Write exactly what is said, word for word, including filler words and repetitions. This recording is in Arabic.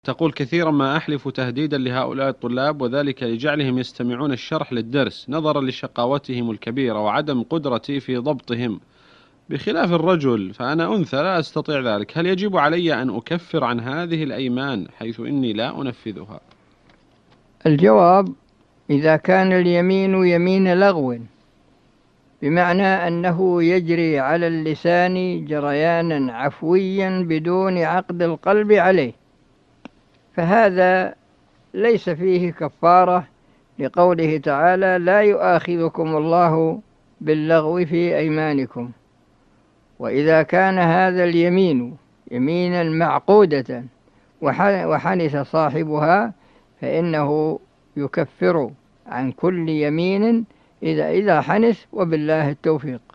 تقول: كثيرا ما أحلف تهديدا لهؤلاء الطلاب، وذلك لجعلهم يستمعون الشرح للدرس نظرا لشقاوتهم الكبيرة وعدم قدرتي في ضبطهم، بخلاف الرجل فأنا أنثى لا أستطيع ذلك. هل يجب علي أن أكفر عن هذه الأيمان حيث إني لا أنفذها؟ الجواب: إذا كان اليمين يمين لغو، بمعنى أنه يجري على اللسان جريانا عفويا بدون عقد القلب عليه، فهذا ليس فيه كفارة، لقوله تعالى: لا يؤاخذكم الله باللغو في أيمانكم. وإذا كان هذا اليمين يمينا معقودة وحنث صاحبها، فإنه يكفر عن كل يمين إذا إذا حنث، وبالله التوفيق.